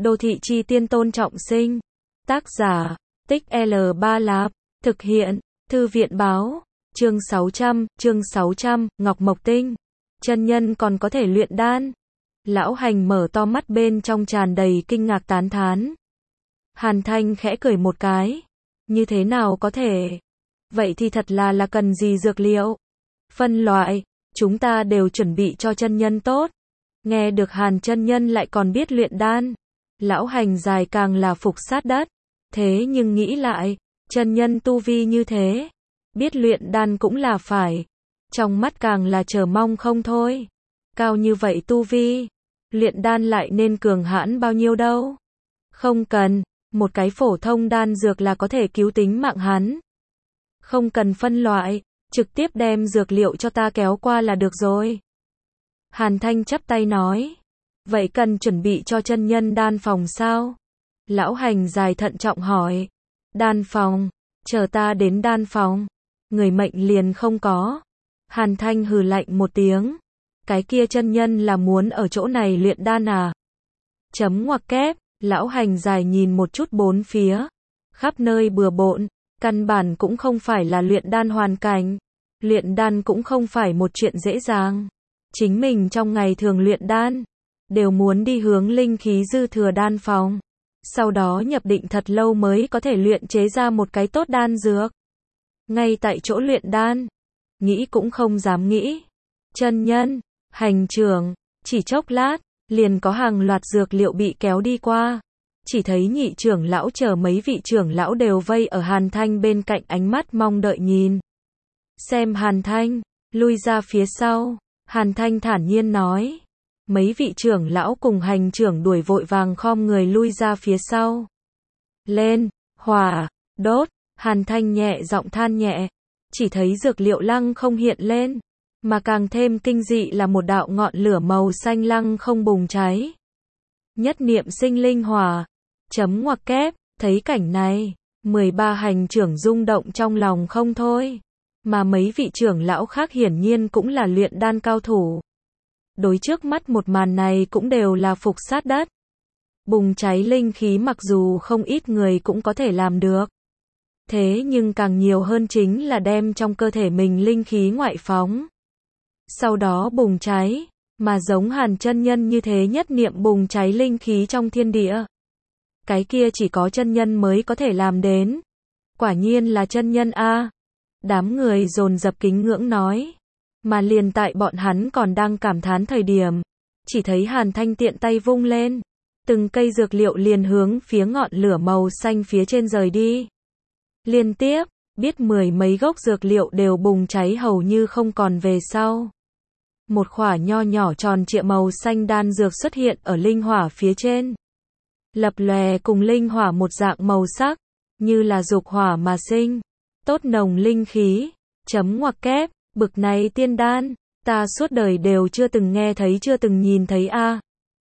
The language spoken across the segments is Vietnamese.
Đô thị chi tiên Tôn Trọng Sinh. Tác giả, Tích L3 Lạp. Thực hiện, Thư viện báo. Chương 600, Ngọc Mộc Tinh. Chân nhân còn có thể luyện đan. Lão Hành mở to mắt bên trong tràn đầy kinh ngạc tán thán. Hàn Thanh khẽ cười một cái. Như thế nào có thể? Vậy thì thật là cần gì dược liệu? Phân loại, chúng ta đều chuẩn bị cho chân nhân tốt. Nghe được Hàn chân nhân lại còn biết luyện đan. Lão Hành dài càng là phục sát đất. Thế nhưng nghĩ lại, chân nhân tu vi như thế, biết luyện đan cũng là phải. Trong mắt càng là chờ mong không thôi. Cao như vậy tu vi, luyện đan lại nên cường hãn bao nhiêu đâu. Không cần, một cái phổ thông đan dược là có thể cứu tính mạng hắn. Không cần phân loại, trực tiếp đem dược liệu cho ta kéo qua là được rồi. Hàn Thanh chắp tay nói. Vậy cần chuẩn bị cho chân nhân đan phòng sao? Lão Hành dài thận trọng hỏi. Đan phòng, chờ ta đến đan phòng. Người mệnh liền không có. Hàn Thanh hừ lạnh một tiếng. Cái kia chân nhân là muốn ở chỗ này luyện đan à? Chấm ngoặc kép, Lão Hành dài nhìn một chút bốn phía. Khắp nơi bừa bộn, căn bản cũng không phải là luyện đan hoàn cảnh. Luyện đan cũng không phải một chuyện dễ dàng. Chính mình trong ngày thường luyện đan, đều muốn đi hướng linh khí dư thừa đan phòng. Sau đó nhập định thật lâu mới có thể luyện chế ra một cái tốt đan dược. Ngay tại chỗ luyện đan, nghĩ cũng không dám nghĩ. Chân nhân, hành trưởng, chỉ chốc lát, liền có hàng loạt dược liệu bị kéo đi qua. Chỉ thấy nhị trưởng lão chờ mấy vị trưởng lão đều vây ở Hàn Thanh bên cạnh ánh mắt mong đợi nhìn. Xem Hàn Thanh, lui ra phía sau. Hàn Thanh thản nhiên nói. Mấy vị trưởng lão cùng hành trưởng đuổi vội vàng khom người lui ra phía sau. Lên, hỏa, đốt, Hàn Thanh nhẹ giọng than nhẹ. Chỉ thấy dược liệu lăng không hiện lên. Mà càng thêm kinh dị là một đạo ngọn lửa màu xanh lăng không bùng cháy. Nhất niệm sinh linh hỏa. Chấm ngoặc kép, thấy cảnh này, 13 hành trưởng rung động trong lòng không thôi. Mà mấy vị trưởng lão khác hiển nhiên cũng là luyện đan cao thủ. Đối trước mắt một màn này cũng đều là phục sát đất. Bùng cháy linh khí mặc dù không ít người cũng có thể làm được. Thế nhưng càng nhiều hơn chính là đem trong cơ thể mình linh khí ngoại phóng. Sau đó bùng cháy, mà giống Hàn chân nhân như thế nhất niệm bùng cháy linh khí trong thiên địa. Cái kia chỉ có chân nhân mới có thể làm đến. Quả nhiên là chân nhân a. Đám người dồn dập kính ngưỡng nói. Mà liền tại bọn hắn còn đang cảm thán thời điểm, chỉ thấy Hàn Thanh tiện tay vung lên. Từng cây dược liệu liền hướng phía ngọn lửa màu xanh phía trên rời đi. Liên tiếp, biết 10 mấy gốc dược liệu đều bùng cháy hầu như không còn về sau. Một khỏa nho nhỏ tròn trịa màu xanh đan dược xuất hiện ở linh hỏa phía trên. Lập lòe cùng linh hỏa một dạng màu sắc, như là dục hỏa mà sinh. Tốt nồng linh khí, chấm ngoặc kép, bực này tiên đan, ta suốt đời đều chưa từng nghe thấy chưa từng nhìn thấy a.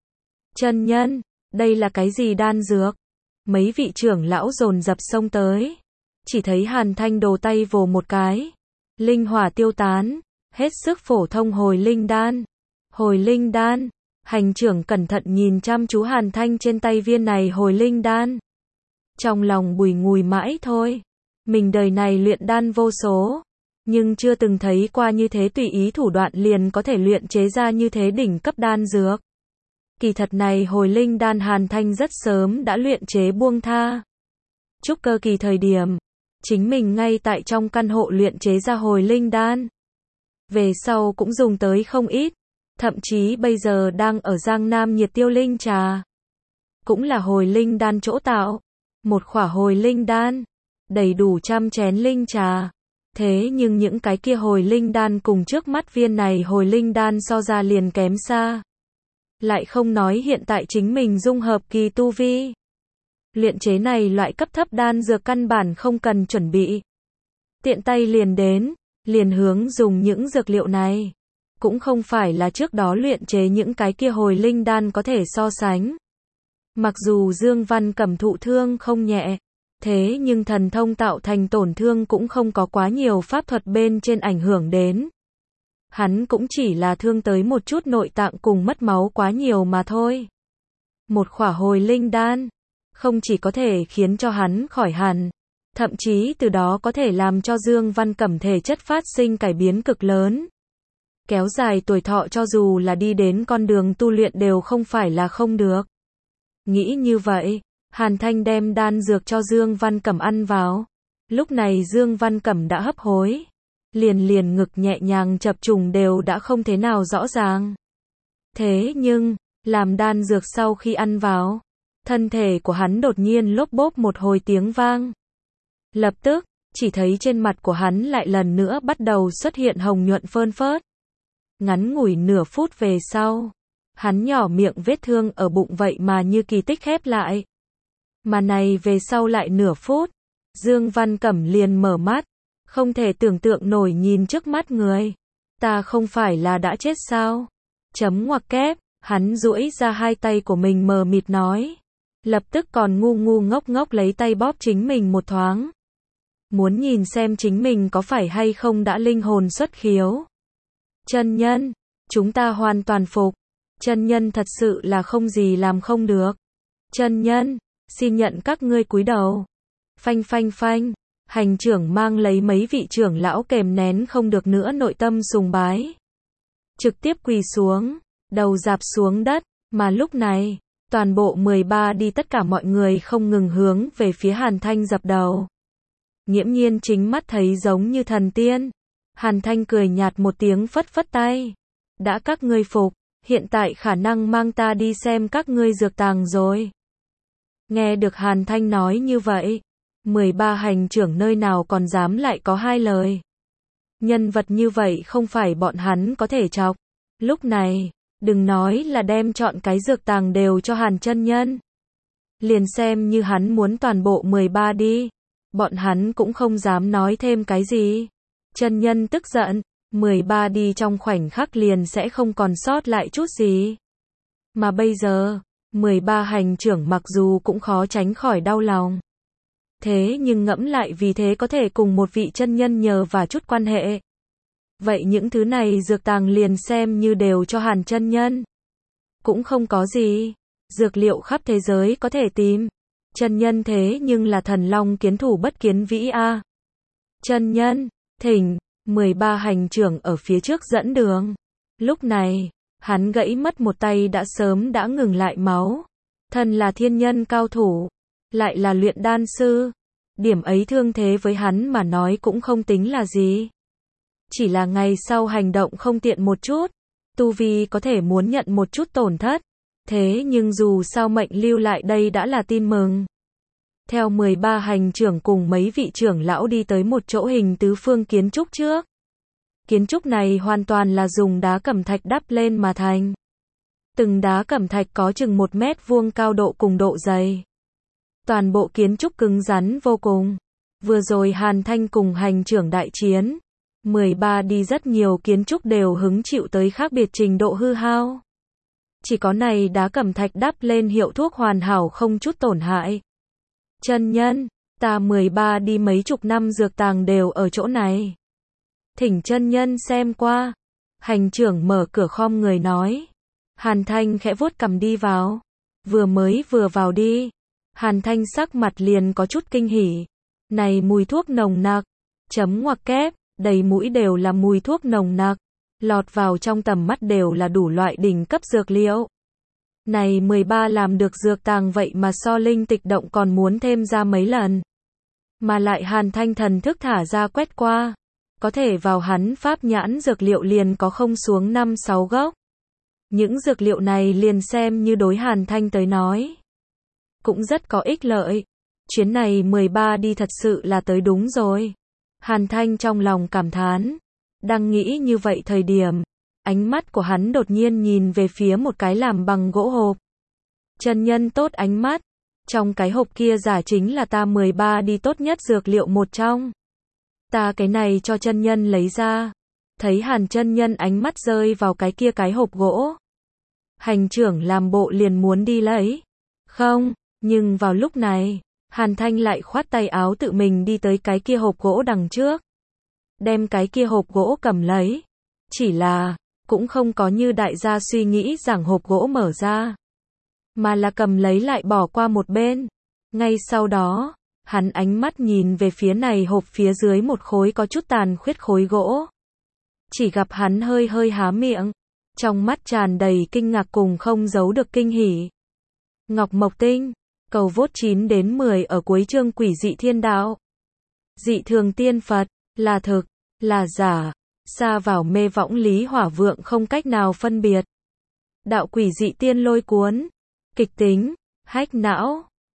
Chân nhân, đây là cái gì đan dược? Mấy vị trưởng lão dồn dập xông tới. Chỉ thấy Hàn Thanh đồ tay vồ một cái. Linh hỏa tiêu tán, hết sức phổ thông hồi linh đan. Hồi linh đan, hành trưởng cẩn thận nhìn chăm chú Hàn Thanh trên tay viên này hồi linh đan. Trong lòng bùi ngùi mãi thôi. Mình đời này luyện đan vô số, nhưng chưa từng thấy qua như thế tùy ý thủ đoạn liền có thể luyện chế ra như thế đỉnh cấp đan dược. Kỳ thật này hồi linh đan Hàn Thanh rất sớm đã luyện chế buông tha. Trúc cơ kỳ thời điểm, chính mình ngay tại trong căn hộ luyện chế ra hồi linh đan. Về sau cũng dùng tới không ít, thậm chí bây giờ đang ở Giang Nam nhiệt tiêu linh trà. Cũng là hồi linh đan chỗ tạo. Một khỏa hồi linh đan, đầy đủ trăm chén linh trà. Thế nhưng những cái kia hồi linh đan cùng trước mắt viên này hồi linh đan so ra liền kém xa. Lại không nói hiện tại chính mình dung hợp kỳ tu vi. Luyện chế này loại cấp thấp đan dược căn bản không cần chuẩn bị. Tiện tay liền đến, liền hướng dùng những dược liệu này. Cũng không phải là trước đó luyện chế những cái kia hồi linh đan có thể so sánh. Mặc dù Dương Văn Cẩm thụ thương không nhẹ. Thế nhưng thần thông tạo thành tổn thương cũng không có quá nhiều pháp thuật bên trên ảnh hưởng đến. Hắn cũng chỉ là thương tới một chút nội tạng cùng mất máu quá nhiều mà thôi. Một khỏa hồi linh đan, không chỉ có thể khiến cho hắn khỏi hẳn, thậm chí từ đó có thể làm cho Dương Văn Cẩm thể chất phát sinh cải biến cực lớn. Kéo dài tuổi thọ cho dù là đi đến con đường tu luyện đều không phải là không được. Nghĩ như vậy, Hàn Thanh đem đan dược cho Dương Văn Cẩm ăn vào. Lúc này Dương Văn Cẩm đã hấp hối. Liền ngực nhẹ nhàng chập trùng đều đã không thế nào rõ ràng. Thế nhưng, làm đan dược sau khi ăn vào, thân thể của hắn đột nhiên lốp bốp một hồi tiếng vang. Lập tức, chỉ thấy trên mặt của hắn lại lần nữa bắt đầu xuất hiện hồng nhuận phơn phớt. Ngắn ngủi nửa phút về sau, hắn nhỏ miệng vết thương ở bụng vậy mà như kỳ tích khép lại. Mà này về sau lại nửa phút, Dương Văn Cẩm liền mở mắt, không thể tưởng tượng nổi nhìn trước mắt người. Ta không phải là đã chết sao? Chấm ngoặc kép, hắn duỗi ra hai tay của mình mờ mịt nói. Lập tức còn ngu ngốc lấy tay bóp chính mình một thoáng. Muốn nhìn xem chính mình có phải hay không đã linh hồn xuất khiếu. Chân nhân, chúng ta hoàn toàn phục. Chân nhân thật sự là không gì làm không được. Chân nhân, xin nhận các ngươi cúi đầu. Phanh phanh phanh, hành trưởng mang lấy mấy vị trưởng lão kềm nén không được nữa nội tâm sùng bái. Trực tiếp quỳ xuống, đầu rạp xuống đất, mà lúc này, toàn bộ 13 đi tất cả mọi người không ngừng hướng về phía Hàn Thanh dập đầu. Nghiễm Nhiên chính mắt thấy giống như thần tiên. Hàn Thanh cười nhạt một tiếng phất phất tay. Đã các ngươi phục, hiện tại khả năng mang ta đi xem các ngươi dược tàng rồi. Nghe được Hàn Thanh nói như vậy, 13 hành trưởng nơi nào còn dám lại có hai lời. Nhân vật như vậy không phải bọn hắn có thể chọc. Lúc này, đừng nói là đem chọn cái dược tàng đều cho Hàn chân nhân. Liền xem như hắn muốn toàn bộ 13 đi. Bọn hắn cũng không dám nói thêm cái gì. Chân nhân tức giận, 13 đi trong khoảnh khắc liền sẽ không còn sót lại chút gì. Mà bây giờ, 13 hành trưởng mặc dù cũng khó tránh khỏi đau lòng. Thế nhưng ngẫm lại vì thế có thể cùng một vị chân nhân nhờ và chút quan hệ. Vậy những thứ này dược tàng liền xem như đều cho Hàn chân nhân. Cũng không có gì. Dược liệu khắp thế giới có thể tìm. Chân nhân thế nhưng là thần long kiến thủ bất kiến vĩ a. Chân nhân, thỉnh, 13 hành trưởng ở phía trước dẫn đường. Lúc này, hắn gãy mất một tay đã sớm đã ngừng lại máu. Thân là thiên nhân cao thủ, lại là luyện đan sư. Điểm ấy thương thế với hắn mà nói cũng không tính là gì. Chỉ là ngày sau hành động không tiện một chút. Tu vi có thể muốn nhận một chút tổn thất. Thế nhưng dù sao mệnh lưu lại đây đã là tin mừng. Theo 13 hành trưởng cùng mấy vị trưởng lão đi tới một chỗ hình tứ phương kiến trúc trước. Kiến trúc này hoàn toàn là dùng đá cẩm thạch đắp lên mà thành. Từng đá cẩm thạch có chừng 1 mét vuông cao độ cùng độ dày. Toàn bộ kiến trúc cứng rắn vô cùng. Vừa rồi Hàn Thanh cùng hành trưởng đại chiến. 13 đi rất nhiều kiến trúc đều hứng chịu tới khác biệt trình độ hư hao. Chỉ có này đá cẩm thạch đắp lên hiệu thuốc hoàn hảo không chút tổn hại. Chân nhân, ta 13 đi mấy chục năm dược tàng đều ở chỗ này. Thỉnh chân nhân xem qua. Hành trưởng mở cửa khom người nói. Hàn Thanh khẽ vuốt cằm đi vào. Vừa vào đi. Hàn Thanh sắc mặt liền có chút kinh hỉ. Này mùi thuốc nồng nặc. Chấm ngoặc kép, đầy mũi đều là mùi thuốc nồng nặc. Lọt vào trong tầm mắt đều là đủ loại đỉnh cấp dược liệu. Này 13 làm được dược tàng vậy mà so linh tịch động còn muốn thêm ra mấy lần. Mà lại Hàn Thanh thần thức thả ra quét qua. Có thể vào hắn pháp nhãn dược liệu liền có không xuống 5-6 gốc. Những dược liệu này liền xem như đối Hàn Thanh tới nói. Cũng rất có ích lợi. Chuyến này 13 đi thật sự là tới đúng rồi. Hàn Thanh trong lòng cảm thán. Đang nghĩ như vậy thời điểm. Ánh mắt của hắn đột nhiên nhìn về phía một cái làm bằng gỗ hộp. Chân nhân tốt ánh mắt. Trong cái hộp kia giả chính là ta 13 đi tốt nhất dược liệu một trong. Ta cái này cho chân nhân lấy ra. Thấy Hàn chân nhân ánh mắt rơi vào cái kia cái hộp gỗ. Hành trưởng làm bộ liền muốn đi lấy. Không, nhưng vào lúc này, Hàn Thanh lại khoát tay áo tự mình đi tới cái kia hộp gỗ đằng trước. Đem cái kia hộp gỗ cầm lấy. Chỉ là, cũng không có như đại gia suy nghĩ rằng hộp gỗ mở ra. mà là cầm lấy lại bỏ qua một bên. Ngay sau đó, hắn ánh mắt nhìn về phía này hộp phía dưới một khối có chút tàn khuyết khối gỗ. Chỉ gặp hắn hơi hơi há miệng, trong mắt tràn đầy kinh ngạc cùng không giấu được kinh hỉ. Ngọc Mộc Tinh, cầu vote 9 đến 10 ở cuối chương Quỷ dị thiên đạo. Dị thường tiên Phật, là thực, là giả, xa vào mê võng Lý Hỏa Vượng không cách nào phân biệt. Đạo quỷ dị tiên lôi cuốn, kịch tính, hách não,